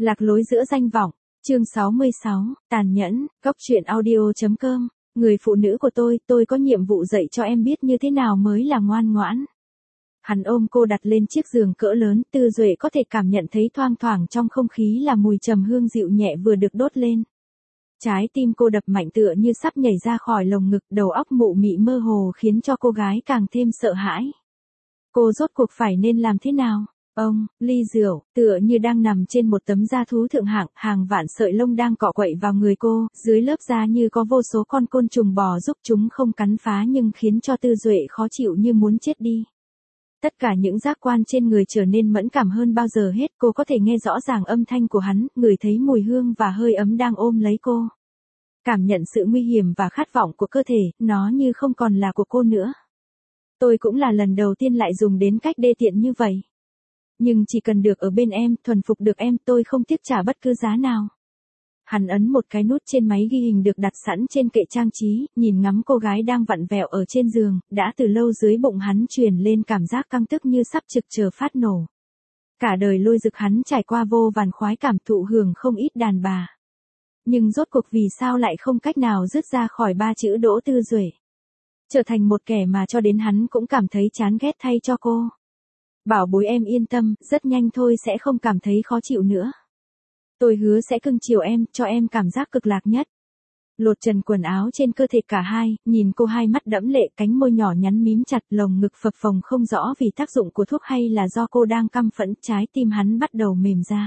Lạc lối giữa danh vọng, chương 66, tàn nhẫn, góc truyện audio.com, người phụ nữ của tôi có nhiệm vụ dạy cho em biết như thế nào mới là ngoan ngoãn. Hắn ôm cô đặt lên chiếc giường cỡ lớn, Tư Duệ có thể cảm nhận thấy thoang thoảng trong không khí là mùi trầm hương dịu nhẹ vừa được đốt lên. Trái tim cô đập mạnh tựa như sắp nhảy ra khỏi lồng ngực, đầu óc mụ mị mơ hồ khiến cho cô gái càng thêm sợ hãi. Cô rốt cuộc phải nên làm thế nào? Ly rượu, tựa như đang nằm trên một tấm da thú thượng hạng, hàng vạn sợi lông đang cọ quậy vào người cô, dưới lớp da như có vô số con côn trùng bò giúp chúng không cắn phá nhưng khiến cho Tư Duệ khó chịu như muốn chết đi. Tất cả những giác quan trên người trở nên mẫn cảm hơn bao giờ hết, cô có thể nghe rõ ràng âm thanh của hắn, ngửi thấy mùi hương và hơi ấm đang ôm lấy cô. Cảm nhận sự nguy hiểm và khát vọng của cơ thể, nó như không còn là của cô nữa. Tôi cũng là lần đầu tiên lại dùng đến cách đê tiện như vậy. Nhưng chỉ cần được ở bên em, thuần phục được em, tôi không tiếc trả bất cứ giá nào. Hắn ấn một cái nút trên máy ghi hình được đặt sẵn trên kệ trang trí, nhìn ngắm cô gái đang vặn vẹo ở trên giường, đã từ lâu dưới bụng hắn truyền lên cảm giác căng tức như sắp trực chờ phát nổ. Cả đời Lôi Dực hắn trải qua vô vàn khoái cảm, thụ hưởng không ít đàn bà. Nhưng rốt cuộc vì sao lại không cách nào dứt ra khỏi ba chữ Đỗ Tư Duệ. Trở thành một kẻ mà cho đến hắn cũng cảm thấy chán ghét thay cho cô. Bảo bối em yên tâm, rất nhanh thôi sẽ không cảm thấy khó chịu nữa. Tôi hứa sẽ cưng chiều em, cho em cảm giác cực lạc nhất. Lột trần quần áo trên cơ thể cả hai, nhìn cô hai mắt đẫm lệ, cánh môi nhỏ nhắn mím chặt, lồng ngực phập phồng không rõ vì tác dụng của thuốc hay là do cô đang căm phẫn, trái tim hắn bắt đầu mềm ra.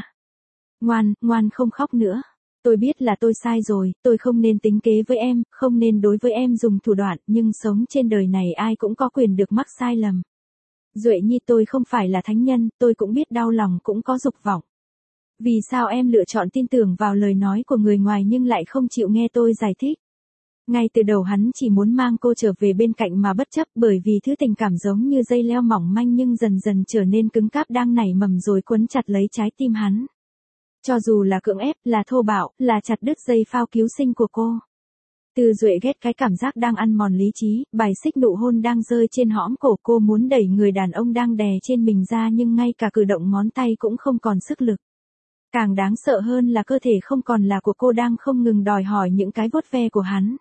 Ngoan không khóc nữa. Tôi biết là tôi sai rồi, tôi không nên tính kế với em, không nên đối với em dùng thủ đoạn, nhưng sống trên đời này ai cũng có quyền được mắc sai lầm. Duệ Nhi, tôi không phải là thánh nhân, tôi cũng biết đau lòng cũng có dục vọng. Vì sao em lựa chọn tin tưởng vào lời nói của người ngoài nhưng lại không chịu nghe tôi giải thích? Ngay từ đầu hắn chỉ muốn mang cô trở về bên cạnh mà bất chấp, bởi vì thứ tình cảm giống như dây leo mỏng manh nhưng dần dần trở nên cứng cáp đang nảy mầm rồi quấn chặt lấy trái tim hắn. Cho dù là cưỡng ép, là thô bạo, là chặt đứt dây phao cứu sinh của cô. Tư Duệ ghét cái cảm giác đang ăn mòn lý trí, bài xích nụ hôn đang rơi trên hõm cổ cô, muốn đẩy người đàn ông đang đè trên mình ra nhưng ngay cả cử động ngón tay cũng không còn sức lực. Càng đáng sợ hơn là cơ thể không còn là của cô đang không ngừng đòi hỏi những cái vuốt ve của hắn.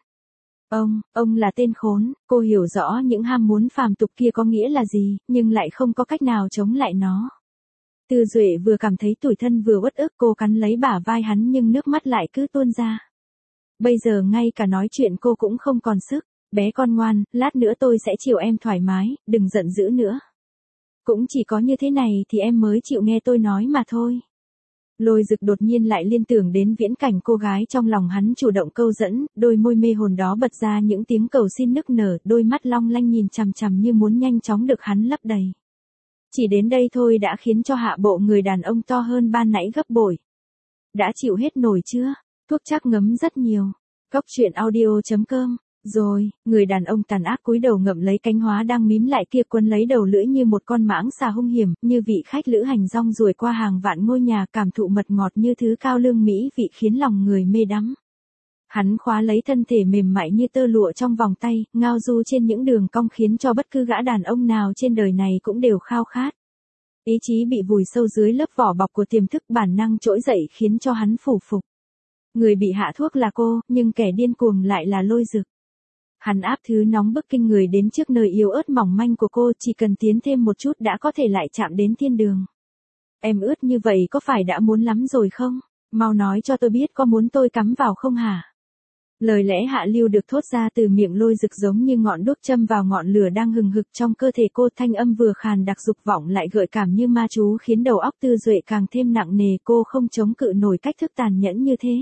Ông là tên khốn, cô hiểu rõ những ham muốn phàm tục kia có nghĩa là gì, nhưng lại không có cách nào chống lại nó. Tư Duệ vừa cảm thấy tủi thân vừa uất ức, cô cắn lấy bả vai hắn nhưng nước mắt lại cứ tuôn ra. Bây giờ ngay cả nói chuyện cô cũng không còn sức. Bé con ngoan, lát nữa tôi sẽ chiều em thoải mái, đừng giận dữ nữa. Cũng chỉ có như thế này thì em mới chịu nghe tôi nói mà thôi. Lôi Dực đột nhiên lại liên tưởng đến viễn cảnh cô gái trong lòng hắn chủ động câu dẫn, đôi môi mê hồn đó bật ra những tiếng cầu xin nức nở, đôi mắt long lanh nhìn chằm chằm như muốn nhanh chóng được hắn lấp đầy. Chỉ đến đây thôi đã khiến cho hạ bộ người đàn ông to hơn ban nãy gấp bội. Đã chịu hết nổi chưa? Thuốc chắc ngấm rất nhiều. Góc truyện audio.com. Rồi, người đàn ông tàn ác cúi đầu ngậm lấy cánh hóa đang mím lại kia, quấn lấy đầu lưỡi như một con mãng xà hung hiểm, như vị khách lữ hành rong ruổi qua hàng vạn ngôi nhà, cảm thụ mật ngọt như thứ cao lương mỹ vị khiến lòng người mê đắm. Hắn khóa lấy thân thể mềm mại như tơ lụa trong vòng tay, ngao du trên những đường cong khiến cho bất cứ gã đàn ông nào trên đời này cũng đều khao khát. Ý chí bị vùi sâu dưới lớp vỏ bọc của tiềm thức bản năng trỗi dậy khiến cho hắn phủ phục. Người bị hạ thuốc là cô, nhưng kẻ điên cuồng lại là Lôi Dực. Hắn áp thứ nóng bức kinh người đến trước nơi yếu ớt mỏng manh của cô, chỉ cần tiến thêm một chút đã có thể lại chạm đến thiên đường. Em ướt như vậy có phải đã muốn lắm rồi không? Mau nói cho tôi biết có muốn tôi cắm vào không hả? Lời lẽ hạ lưu được thốt ra từ miệng Lôi Dực giống như ngọn đuốc châm vào ngọn lửa đang hừng hực trong cơ thể cô, thanh âm vừa khàn đặc dục vọng lại gợi cảm như ma chú khiến đầu óc Tư Duệ càng thêm nặng nề, cô không chống cự nổi cách thức tàn nhẫn như thế.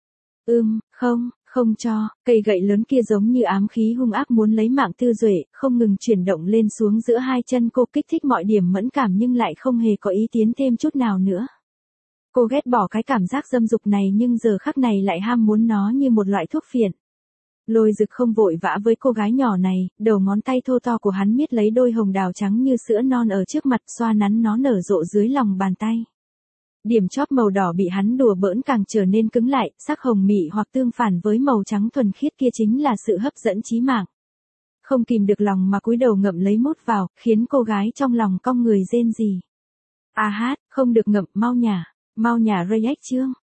Không cho, cây gậy lớn kia giống như ám khí hung ác muốn lấy mạng Tư Duệ, không ngừng chuyển động lên xuống giữa hai chân cô, kích thích mọi điểm mẫn cảm nhưng lại không hề có ý tiến thêm chút nào nữa. Cô ghét bỏ cái cảm giác dâm dục này nhưng giờ khắc này lại ham muốn nó như một loại thuốc phiện. Lôi Dực không vội vã với cô gái nhỏ này, đầu ngón tay thô to của hắn miết lấy đôi hồng đào trắng như sữa non ở trước mặt, xoa nắn nó nở rộ dưới lòng bàn tay. Điểm chóp màu đỏ bị hắn đùa bỡn càng trở nên cứng lại, sắc hồng mị hoặc tương phản với màu trắng thuần khiết kia chính là sự hấp dẫn chí mạng. Không kìm được lòng mà cúi đầu ngậm lấy mút vào, khiến cô gái trong lòng cong người rên rỉ. Không được ngậm, mau nhả. Mau nhà react chương.